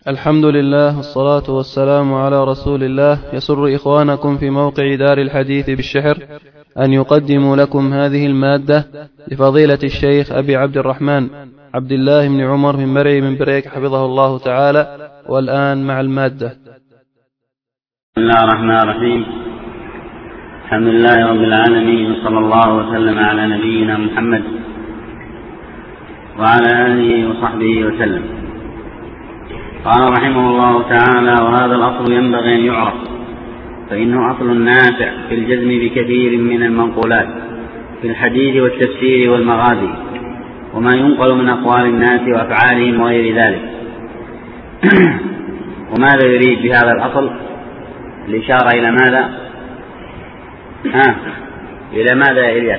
الحمد لله والصلاة والسلام على رسول الله. يسر إخوانكم في موقع دار الحديث بالشحر أن يقدموا لكم هذه المادة لفضيلة الشيخ أبي عبد الرحمن عبد الله بن عمر بن مرعي من بريك حفظه الله تعالى. والآن مع المادة. بسم الله الرحمن الرحيم. الحمد لله رب العالمين، وصلى الله وسلم على نبينا محمد وعلى آله وصحبه وسلم. قال رحمه الله تعالى: وهذا الأصل ينبغي أن يعرف، فإنه أصل نافع في الجزم بكثير من المنقولات في الحديث والتفسير والمغازي وما ينقل من أقوال الناس وأفعالهم وغير ذلك. وماذا يريد بهذا الأصل؟ الإشارة إلى ماذا؟ إلى ماذا يا إلياس؟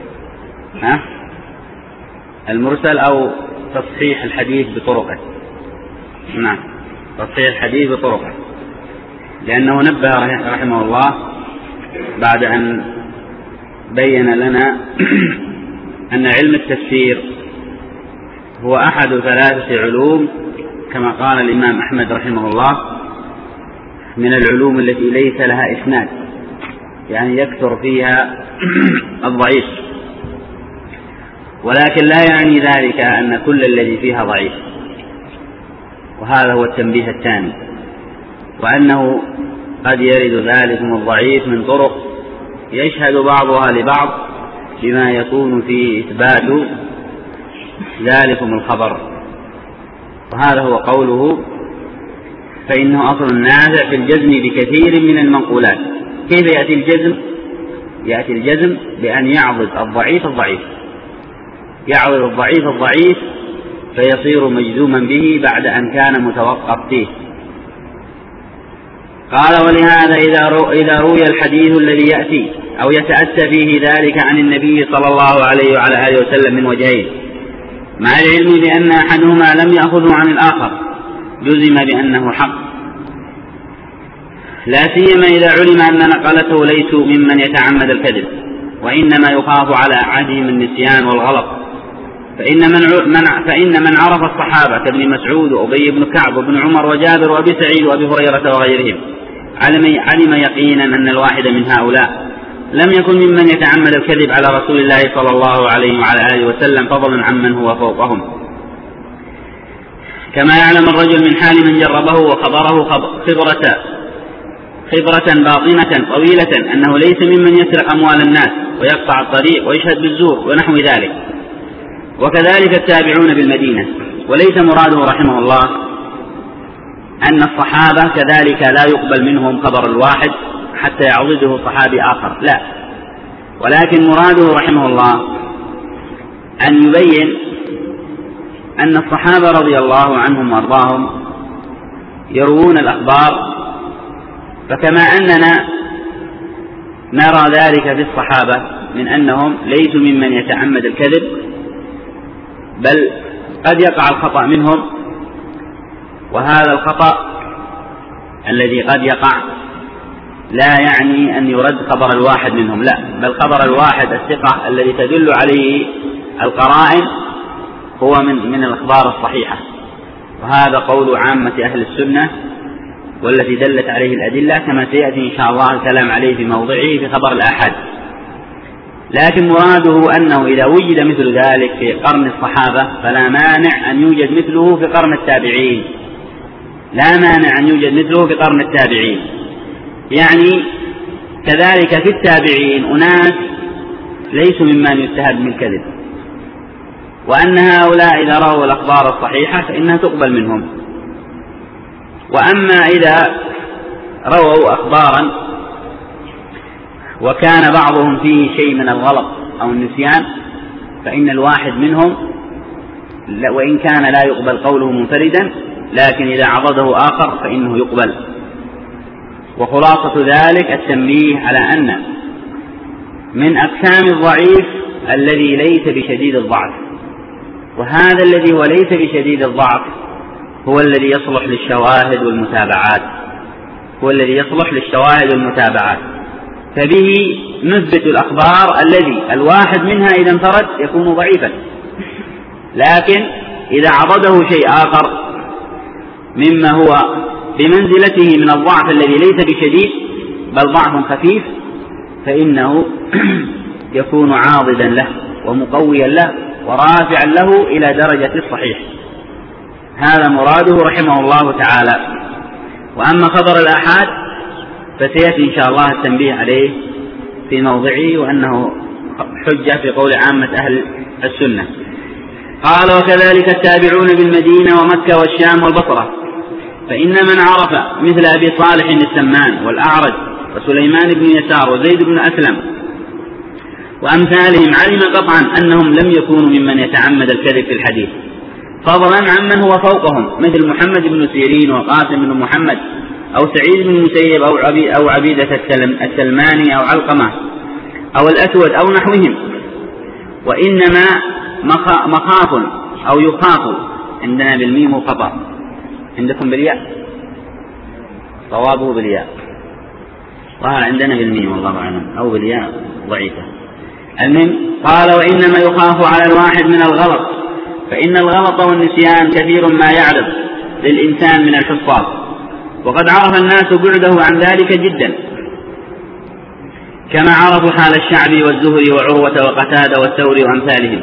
المرسل أو تصحيح الحديث بطرقه؟ نعم، تصحيح الحديث بطرقه، لأنه نبه رحمه الله بعد أن بين لنا أن علم التفسير هو أحد 3 علوم، كما قال الإمام أحمد رحمه الله: من العلوم التي ليس لها إسناد، يعني يكثر فيها الضعيف، ولكن لا يعني ذلك أن كل الذي فيها ضعيف. وهذا هو التنبيه الثاني، وأنه قد يرد ذلكم الضعيف من طرق يشهد بعضها لبعض بما يكون فيه إثبات ذلكم الخبر. وهذا هو قوله: فإنه أصل نافع في الجزم بكثير من المنقولات. كيف يأتي الجزم؟ يأتي الجزم بأن يعضد الضعيف الضعيف، يعضد الضعيف الضعيف فيصير مجزوما به بعد أن كان متوقف فيه. قال: ولهذا إذا روي الحديث الذي يأتي أو يتأتى فيه ذلك عن النبي صلى الله عليه وعلى آله وسلم من وجهين، مع العلم بأن أحدهما لم يأخذه عن الآخر، جزم بأنه حق، لا سيما إذا علم أن نقلته ليسوا ممن يتعمد الكذب، وإنما يخاف على أحدهم النسيان والغلط. فإن من عرف الصحابة كابن مسعود وأبي بن كعب وابن عمر وجابر وأبي سعيد وأبي هريرة وغيرهم علم يقينا أن الواحد من هؤلاء لم يكن ممن يتعمد الكذب على رسول الله صلى الله عليه وعلى آله وسلم، فضلا عمن هو فوقهم. كما يعلم الرجل من حال من جربه وخبره خبرة باطنة طويلة أنه ليس ممن يسرق أموال الناس ويقطع الطريق ويشهد بالزور ونحو ذلك. وكذلك التابعون بالمدينة. وليس مراده رحمه الله أن الصحابة كذلك لا يقبل منهم خبر الواحد حتى يعضده صحابي آخر، لا، ولكن مراده رحمه الله أن يبين أن الصحابة رضي الله عنهم وارضاهم يروون الأخبار، فكما أننا نرى ذلك في الصحابة من أنهم ليسوا ممن يتعمد الكذب، بل قد يقع الخطأ منهم، وهذا الخطأ الذي قد يقع لا يعني أن يرد خبر الواحد منهم، لا، بل خبر الواحد الثقة الذي تدل عليه القرائن هو من الأخبار الصحيحة. وهذا قول عامة أهل السنة والتي دلت عليه الأدلة، كما سيأتي إن شاء الله الكلام عليه في موضعه في خبر الآحاد. لكن مراده أنه إذا وجد مثل ذلك في قرن الصحابة فلا مانع أن يوجد مثله في قرن التابعين، لا مانع أن يوجد مثله في قرن التابعين. يعني كذلك في التابعين أناس ليسوا ممن يتهم بالكذب، وأن هؤلاء إذا رأوا الأخبار الصحيحة فإنها تقبل منهم. وأما إذا رووا أخبارا وكان بعضهم فيه شيء من الغلط أو النسيان فإن الواحد منهم وإن كان لا يقبل قوله منفردا، لكن إذا عضده آخر فإنه يقبل. وخلاصة ذلك التنبيه على أن من أقسام الضعيف الذي ليس بشديد الضعف، وهذا الذي هو ليس بشديد الضعف هو الذي يصلح للشواهد والمتابعات، هو الذي يصلح للشواهد والمتابعات. فبه نثبت الأخبار الذي الواحد منها إذا انفرد يكون ضعيفا، لكن إذا عضده شيء آخر مما هو بمنزلته من الضعف الذي ليس بشديد بل ضعف خفيف، فإنه يكون عاضدا له ومقويا له ورافعا له إلى درجة الصحيح. هذا مراده رحمه الله تعالى. وأما خبر الآحاد فسيأتي إن شاء الله التنبيه عليه في موضعه، وأنه حجة في قول عامة أهل السنة. قال: وكذلك التابعون بالمدينة ومكة والشام والبصرة، فإن من عرف مثل أبي صالح السمان والأعرج وسليمان بن يسار وزيد بن أسلم وأمثالهم علم قطعا أنهم لم يكونوا ممن يتعمد الكذب في الحديث، فضلا عمن هو فوقهم مثل محمد بن سيرين وقاسم بن محمد أو سعيد بن المسيب أو عبيدة السلماني أو علقمة أو الأسود أو نحوهم. وإنما مخاف أو يخاف، عندنا بالميم خطأ، عندكم بالياء، صوابه بالياء، وهذا عندنا بالميم والله أعلم، أو بالياء ضعيفة. المهم قال: وإنما يخاف على الواحد من الغلط، فإن الغلط والنسيان كثير ما يعرض للإنسان من الحفاظ، وقد عرف الناس بعده عن ذلك جدا، كما عرفوا حال الشعبي والزهري وعروة وقتادة والثوري وأمثالهم.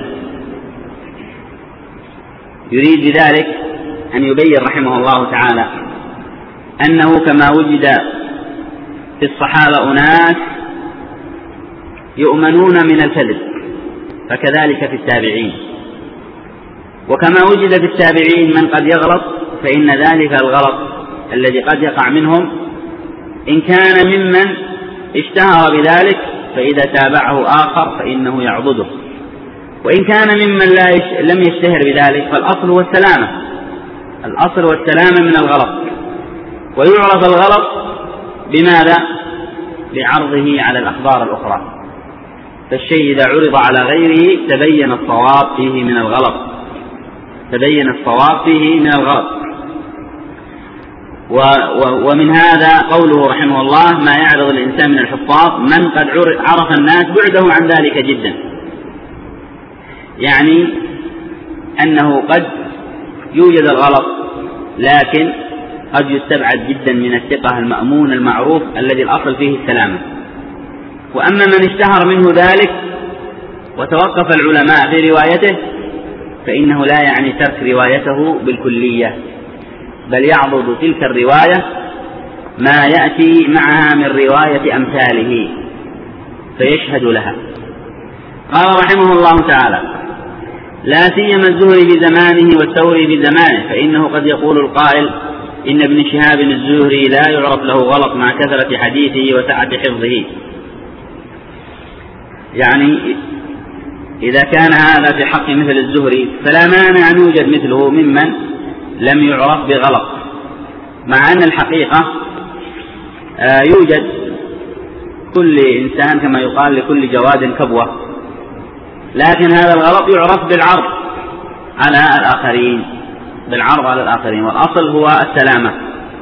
يريد بذلك أن يبين رحمه الله تعالى أنه كما وجد في الصحابة أناس يؤمنون من الكذب، فكذلك في التابعين. وكما وجد في التابعين من قد يغلط، فإن ذلك الغلط الذي قد يقع منهم إن كان ممن اشتهر بذلك فإذا تابعه آخر فإنه يعضده، وإن كان ممن لم يشتهر بذلك فالأصل هو السلامة، الأصل هو السلامة من الغلط. ويعرف الغلط بماذا؟ بعرضه على الأخبار الأخرى. فالشيء إذا عرض على غيره تبين الصواب فيه من الغلط، تبين الصواب فيه من الغلط. ومن هذا قوله رحمه الله: ما يعرض الإنسان من الحفاظ من قد عرف الناس بعده عن ذلك جدا، يعني أنه قد يوجد الغلط لكن قد يستبعد جدا من الثقة المأمون المعروف الذي الأصل فيه السلامة. وأما من اشتهر منه ذلك وتوقف العلماء في روايته فإنه لا يعني ترك روايته بالكلية، بل يعضد تلك الرواية ما يأتي معها من رواية أمثاله فيشهد لها. قال رحمه الله تعالى: لا سيما الزهري بزمانه والثوري بزمانه، فإنه قد يقول القائل: إن ابن شهاب الزهري لا يعرف له غلط مع كثرة حديثه وسعة حفظه. يعني إذا كان هذا في حق مثل الزهري فلا مانع أن يوجد مثله ممن لم يعرف بغلط، مع أن الحقيقة يوجد كل إنسان كما يقال لكل جواد كبوة، لكن هذا الغلط يعرف بالعرض على الآخرين، بالعرض على الآخرين، والأصل هو السلامة.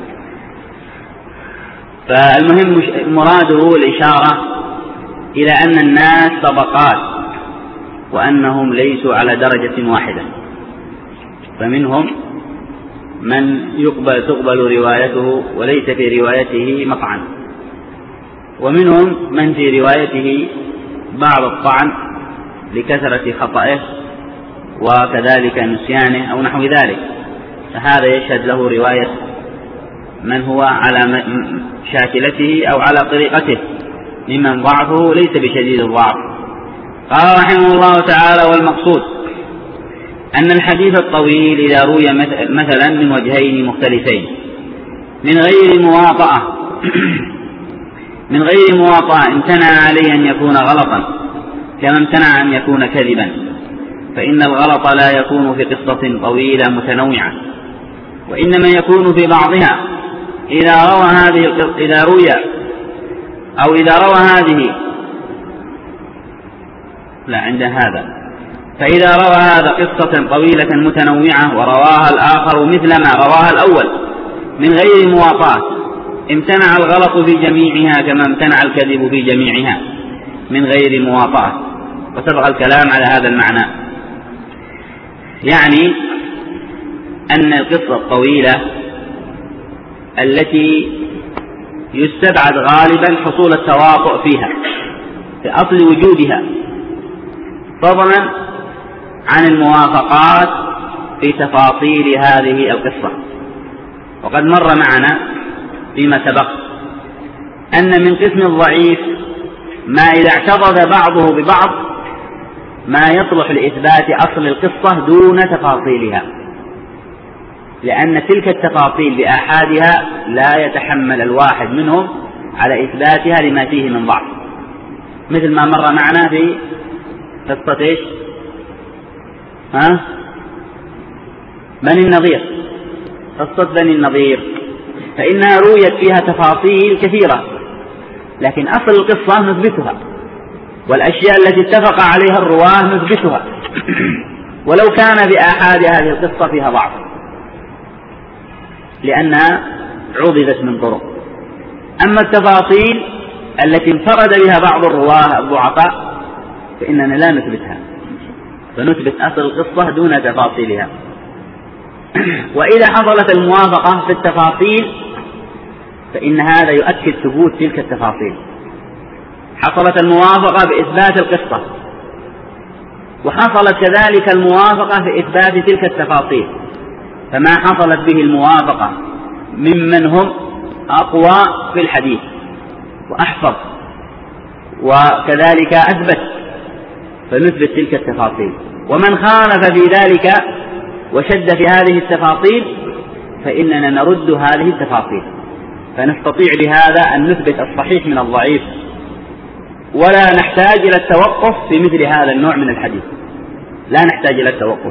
فالمهم مراده الإشارة إلى أن الناس طبقات وأنهم ليسوا على درجة واحدة، فمنهم من تقبل روايته وليس في روايته مطعن، ومنهم من في روايته بعض الطعن لكثرة خطئه وكذلك نسيانه أو نحو ذلك، فهذا يشهد له رواية من هو على شاكلته أو على طريقته ممن ضعفه ليس بشديد الضعف. قال رحمه الله تعالى: والمقصود أن الحديث الطويل إذا روي مثلا من وجهين مختلفين من غير مواطأة امتنع عليه أن يكون غلطا كما امتنع أن يكون كذبا، فإن الغلط لا يكون في قصة طويلة متنوعة، وإنما يكون في بعضها إذا روى هذه لا عند هذا، فإذا روى هذا قصة طويلة متنوعة ورواها الآخر مثل ما رواها الأول من غير مواطأة امتنع الغلط في جميعها كما امتنع الكذب في جميعها من غير مواطأة، وسبق الكلام على هذا المعنى. يعني أن القصة الطويلة التي يستبعد غالبا حصول التواطؤ فيها في أصل وجودها، فضلا عن الموافقات في تفاصيل هذه القصة. وقد مر معنا فيما سبق أن من قسم الضعيف ما إذا اعتضد بعضه ببعض ما يصلح لإثبات أصل القصة دون تفاصيلها، لأن تلك التفاصيل بآحادها لا يتحمل الواحد منهم على إثباتها لما فيه من ضعف، مثل ما مر معنا في قصة إيش؟ بني النضير، قصة بني النضير، فإنها رويت فيها تفاصيل كثيرة، لكن أصل القصة نثبتها، والأشياء التي اتفق عليها الرواه نثبتها ولو كان بآحاد هذه القصة فيها ضعف، لأنها عضدت من طرق. أما التفاصيل التي انفرد بها بعض الرواه الضعفاء فإننا لا نثبتها، فنثبت أصل القصة دون تفاصيلها. وإذا حصلت الموافقة في التفاصيل فإن هذا يؤكد ثبوت تلك التفاصيل. حصلت الموافقة بإثبات القصة، وحصلت كذلك الموافقة في إثبات تلك التفاصيل، فما حصلت به الموافقة ممن هم أقوى في الحديث وأحفظ وكذلك أثبت فنثبت تلك التفاصيل، ومن خالف في ذلك وشد في هذه التفاصيل فإننا نرد هذه التفاصيل، فنستطيع بهذا أن نثبت الصحيح من الضعيف، ولا نحتاج إلى التوقف في مثل هذا النوع من الحديث، لا نحتاج إلى التوقف.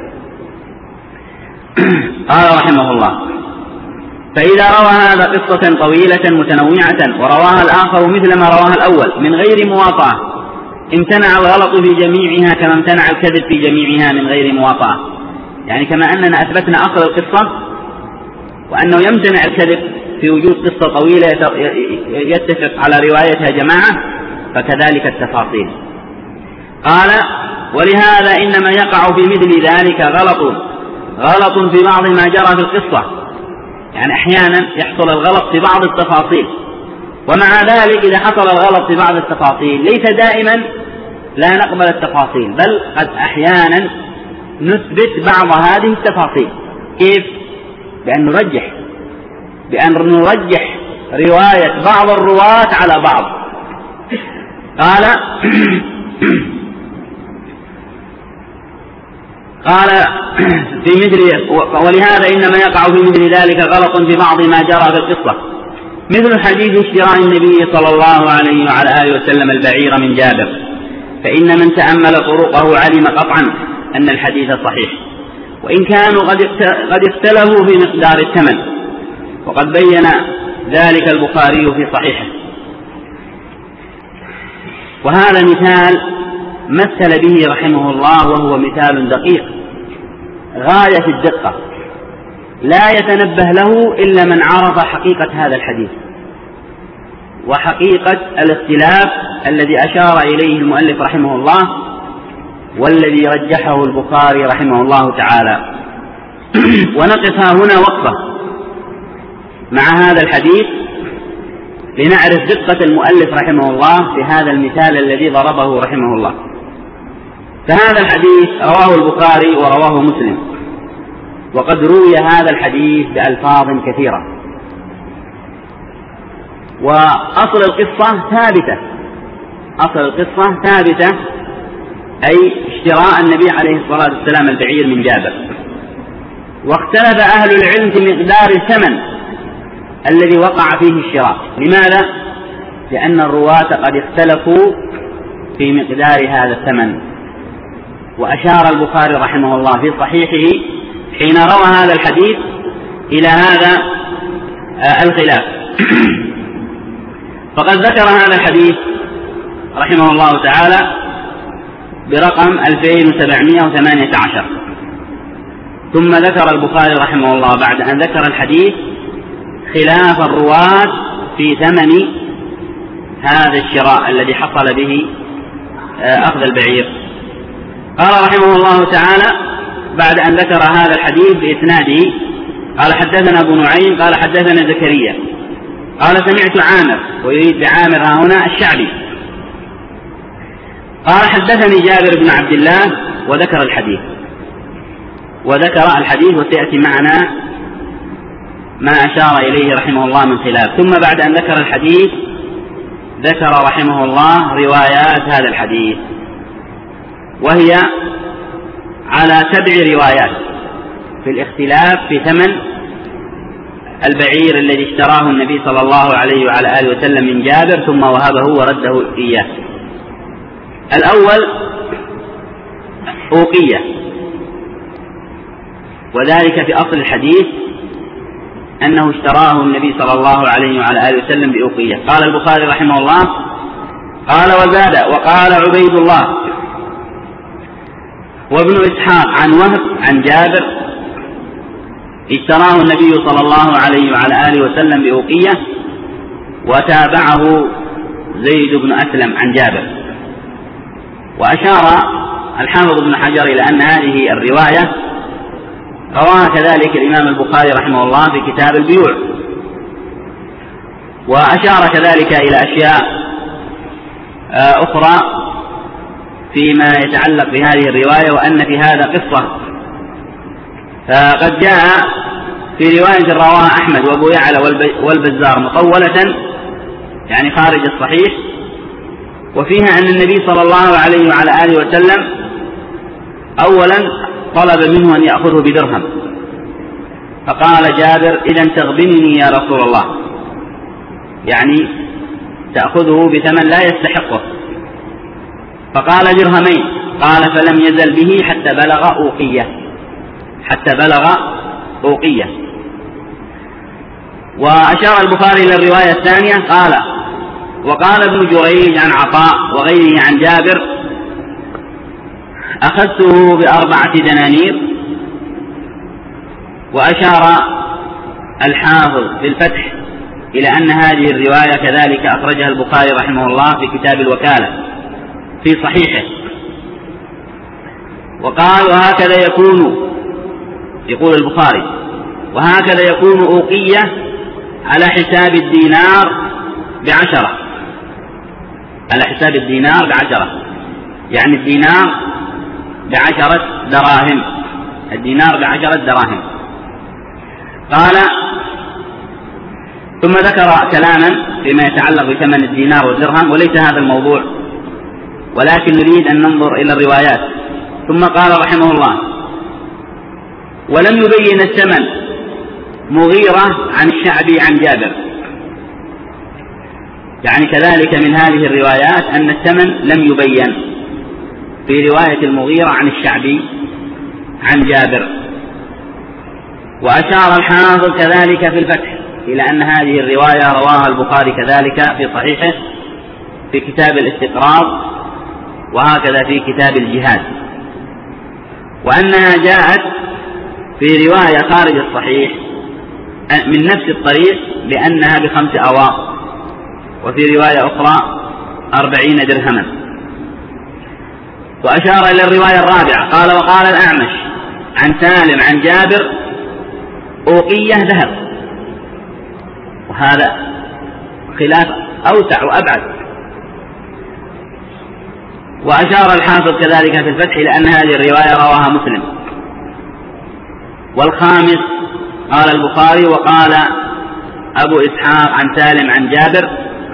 قال رحمه الله: فإذا روى هذا قصة طويلة متنوعة ورواها الآخر مثل ما رواها الأول من غير موافقة امتنع الغلط في جميعها كما امتنع الكذب في جميعها من غير موافقة، يعني كما أننا أثبتنا أصل القصة وأنه يمتنع الكذب في وجود قصة طويلة يتفق على روايتها جماعة، فكذلك التفاصيل. قال: ولهذا إنما يقع في مثل ذلك غلط في بعض ما جرى في القصة، يعني أحيانا يحصل الغلط في بعض التفاصيل، ومع ذلك إذا حصل الغلط في بعض التفاصيل ليس دائما لا نقبل التفاصيل، بل قد أحيانا نثبت بعض هذه التفاصيل. كيف؟ بأن نرجح رواية بعض الرواة على بعض. قال في مثل ولهذا إنما يقع في مثل ذلك غلط في بعض ما جرى في القصة، مثل حديث اشتراء النبي صلى الله عليه وعلى آله وسلم البعير من جابر، فإن من تأمل طرقه علم قطعا أن الحديث صحيح، وإن كانوا قد اختلفوا في مقدار الثمن، وقد بين ذلك البخاري في صحيحه. وهذا مثال مثل به رحمه الله، وهو مثال دقيق غاية الدقة، لا يتنبه له إلا من عرف حقيقة هذا الحديث وحقيقة الاختلاف الذي أشار إليه المؤلف رحمه الله، والذي رجحه البخاري رحمه الله تعالى. ونقف هنا وقفة مع هذا الحديث لنعرف دقة المؤلف رحمه الله في هذا المثال الذي ضربه رحمه الله. فهذا الحديث رواه البخاري ورواه مسلم، وقد روي هذا الحديث بألفاظ كثيرة، وأصل القصة ثابتة، أي اشتراء النبي عليه الصلاة والسلام البعير من جابر. واختلف أهل العلم في مقدار الثمن الذي وقع فيه الشراء. لماذا؟ لأن الرواة قد اختلفوا في مقدار هذا الثمن، وأشار البخاري رحمه الله في صحيحه حين روى هذا الحديث إلى هذا الخلاف. فقد ذكر هذا الحديث رحمه الله تعالى برقم 2718، ثم ذكر البخاري رحمه الله بعد أن ذكر الحديث خلاف الرواة في ثمن هذا الشراء الذي حصل به أخذ البعير. قال رحمه الله تعالى بعد أن ذكر هذا الحديث بإسناده: قال حدثنا أبو نعيم قال حدثنا زكريا قال سمعت عامر، ويريد بعامر هنا الشعبي، قال حدثني جابر بن عبد الله وذكر الحديث وسيأتي معنا ما أشار إليه رحمه الله من خلاف. ثم بعد أن ذكر الحديث ذكر رحمه الله روايات هذا الحديث، وهي على 7 روايات في الاختلاف في ثمن البعير الذي اشتراه النبي صلى الله عليه وعلى آله وسلم من جابر ثم وهبه ورده إياه. الأول أوقية، وذلك في أصل الحديث أنه اشتراه النبي صلى الله عليه وعلى آله وسلم بأوقية. قال البخاري رحمه الله قال وزاد وقال عبيد الله وابن إسحاق عن وهب عن جابر اشتراه النبي صلى الله عليه وعلى آله وسلم بأوقية، وتابعه زيد بن أسلم عن جابر. وأشار الحافظ ابن حجر إلى أن هذه الرواية رواها كذلك الإمام البخاري رحمه الله في كتاب البيوع، وأشار كذلك إلى أشياء أخرى فيما يتعلق بهذه الرواية، وأن في هذا قصة. فقد جاء في رواية رواها أحمد وأبو يعلى والبزار مطولة يعني خارج الصحيح، وفيها أن النبي صلى الله عليه وعلى آله وسلم أولا طلب منه أن يأخذه بدرهم، فقال جابر إذن تغبنني يا رسول الله، يعني تأخذه بثمن لا يستحقه. فقال درهمين، قال فلم يزل به حتى بلغ أوقية. وأشار البخاري إلى الرواية الثانية قال وقال ابن جريج عن عطاء وغيره عن جابر أخذته ب4 دنانير. وأشار الحافظ في الفتح إلى أن هذه الرواية كذلك أخرجها البخاري رحمه الله في كتاب الوكالة في صحيحه، وقال وهكذا يقول البخاري وهكذا يكون أوقية على حساب الدينار ب10، على حساب الدينار ب10، يعني الدينار ب10 دراهم، الدينار ب10 دراهم. قال ثم ذكر كلاما فيما يتعلق بثمن الدينار والدرهم، وليس هذا الموضوع، ولكن نريد أن ننظر إلى الروايات. ثم قال رحمه الله ولم يبين الثمن مغيرة عن الشعبي عن جابر، يعني كذلك من هذه الروايات أن الثمن لم يبين في رواية المغيرة عن الشعبي عن جابر. وأشار الحافظ كذلك في الفتح إلى أن هذه الرواية رواها البخاري كذلك في صحيحه في كتاب الاستقراض، وهكذا في كتاب الجهاد، وأنها جاءت في رواية خارج الصحيح من نفس الطريق بأنها ب5 أواق، وفي رواية أخرى 40 درهما. وأشار إلى الرواية الرابعة قال وقال الأعمش عن سالم عن جابر أوقية ذهب، وهذا خلاف أوسع وأبعد. وأشار الحافظ كذلك في الفتح إلى أن هذه الرواية رواها مسلم. والخامس قال البخاري وقال أبو إسحاق عن سالم عن جابر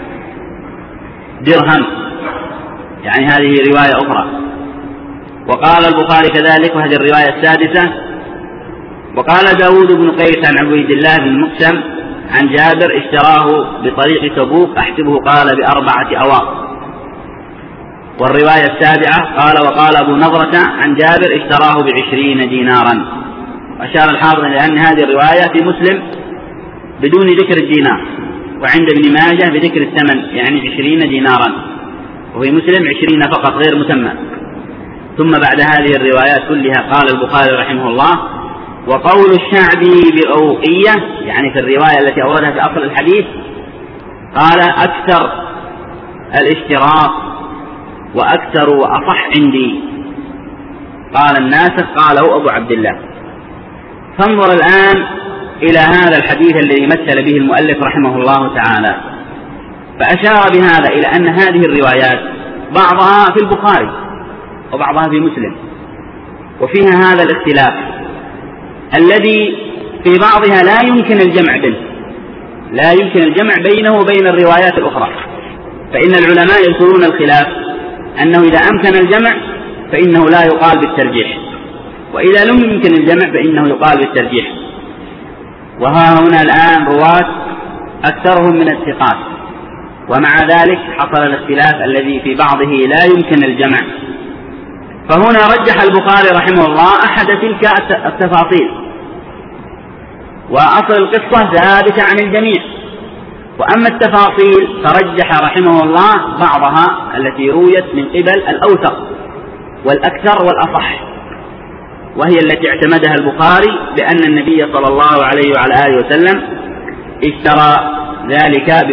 درهم، يعني هذه رواية أخرى. وقال البخاري كذلك وهذه الرواية السادسة وقال داود بن قيس عن عبيد الله بن مقسم عن جابر اشتراه بطريق تبوك أحسبه قال ب4 أواق. والرواية السابعة قال وقال أبو نضرة عن جابر اشتراه ب20 دينارا. أشار الحافظ إلى أن هذه الرواية في مسلم بدون ذكر الدينار، وعند ابن ماجه بذكر الثمن يعني 20 دينارا، وفي مسلم 20 فقط غير مسمى. ثم بعد هذه الروايات كلها قال البخاري رحمه الله وقول الشعبي بأوقية، يعني في الرواية التي أوردها في أصل الحديث قال أكثر الاشتراك وأكثر وأصح عندي، قال الناسخ قاله أبو عبد الله. فانظر الآن إلى هذا الحديث الذي مثل به المؤلف رحمه الله تعالى، فأشار بهذا إلى أن هذه الروايات بعضها في البخاري وبعضها في مسلم، وفيها هذا الاختلاف الذي في بعضها لا يمكن الجمع بينه وبين الروايات الأخرى. فإن العلماء يذكرون الخلاف أنه إذا أمكن الجمع فإنه لا يقال بالترجيح، وإذا لم يمكن الجمع فإنه يقال بالترجيح. وها هنا الآن رواة أكثرهم من الثقات، ومع ذلك حصل الاختلاف الذي في بعضه لا يمكن الجمع. فهنا رجح البخاري رحمه الله أحد تلك التفاصيل، وأصل القصة ثابتة عن الجميع، وأما التفاصيل فرجح رحمه الله بعضها التي رويت من قبل الأوثق والأكثر والأصح، وهي التي اعتمدها البخاري بأن النبي صلى الله عليه وعلى آله وسلم اشترى ذلك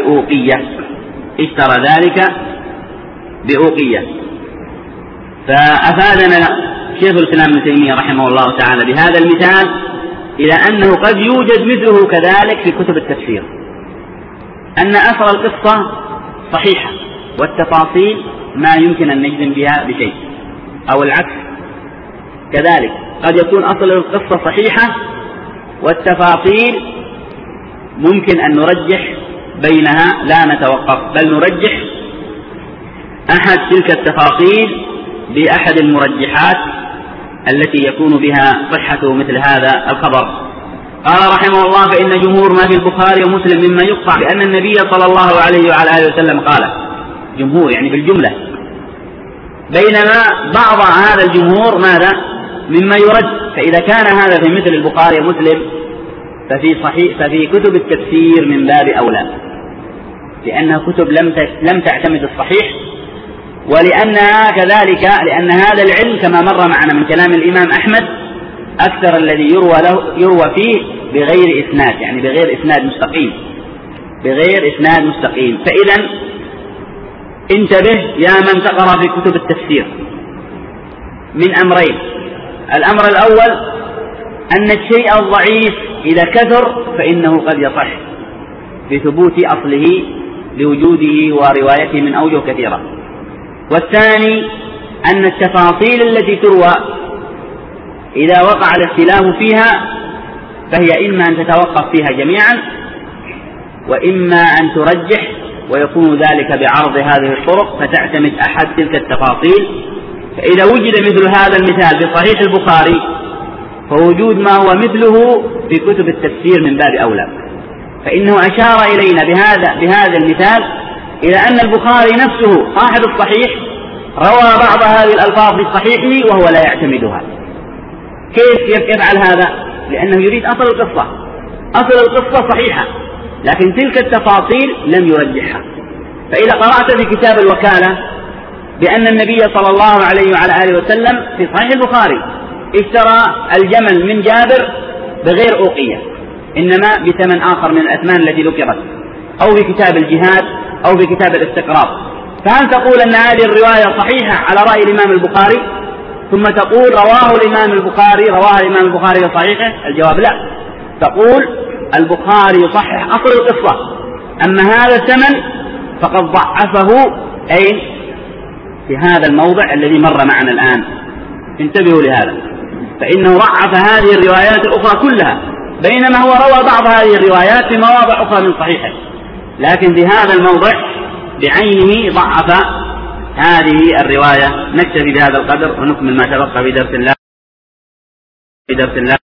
بأوقية. فأفادنا شيخ الإسلام ابن تيمية رحمه الله تعالى بهذا المثال إلى أنه قد يوجد مثله كذلك في كتب التفسير، أن أصل القصة صحيحة والتفاصيل ما يمكن أن نجزم بها بشيء، أو العكس كذلك، قد يكون أصل القصة صحيحة والتفاصيل ممكن أن نرجح بينها، لا نتوقف بل نرجح أحد تلك التفاصيل بأحد المرجحات التي يكون بها صحة مثل هذا الخبر. قال رحمه الله: فإن جمهور ما في البخاري ومسلم مما يقطع بأن النبي صلى الله عليه وعلى آله وسلم قال، جمهور يعني بالجملة، بينما بعض هذا الجمهور ماذا مما يرد. فإذا كان هذا في مثل البخاري ومسلم ففي كتب التفسير من باب أولى، لأنها كتب لم تعتمد الصحيح، ولأنها كذلك لأن هذا العلم كما مر معنا من كلام الإمام أحمد أكثر الذي يروى فيه بغير إسناد، يعني بغير إسناد مستقيم. فإذا انتبه يا من تقرأ في كتب التفسير من أمرين: الأمر الأول أن الشيء الضعيف إذا كثر فإنه قد يصح بثبوت أصله لوجوده وروايته من أوجه كثيرة. والثاني أن التفاصيل التي تروى إذا وقع الاختلاف فيها فهي إما أن تتوقف فيها جميعا، وإما أن ترجح، ويكون ذلك بعرض هذه الطرق فتعتمد أحد تلك التفاصيل. فإذا وجد مثل هذا المثال في صحيح البخاري فوجود ما هو مثله في كتب التفسير من باب أولى. فإنه أشار إلينا بهذا المثال إلى أن البخاري نفسه صاحب الصحيح روى بعض هذه الألفاظ في صحيحه وهو لا يعتمدها. كيف يفعل هذا؟ لأنه يريد أصل القصة صحيحة، لكن تلك التفاصيل لم يرجحها. فإذا قرأت في كتاب الوكالة بأن النبي صلى الله عليه وعلى آله وسلم في صحيح البخاري اشترى الجمل من جابر بغير أوقية، إنما بثمن آخر من الأثمان التي ذكرت، أو في كتاب الجهاد أو في كتاب الاستقراض، فهل تقول أن هذه الرواية صحيحة على رأي الإمام البخاري ثم تقول رواها الإمام البخاري في صحيحه؟ الجواب لا، تقول البخاري يصحح أصل القصة، أما هذا الثمن فقد ضعفه أي في هذا الموضع الذي مر معنا الآن. انتبهوا لهذا، فإنه ضعف هذه الروايات الأخرى كلها، بينما هو روى بعض هذه الروايات في مواضع أخرى من صحيحه، لكن في هذا الموضع بعينه ضعف هذه الرواية. نكتفي بهذا القدر ونكمل ما تبقى في درس الله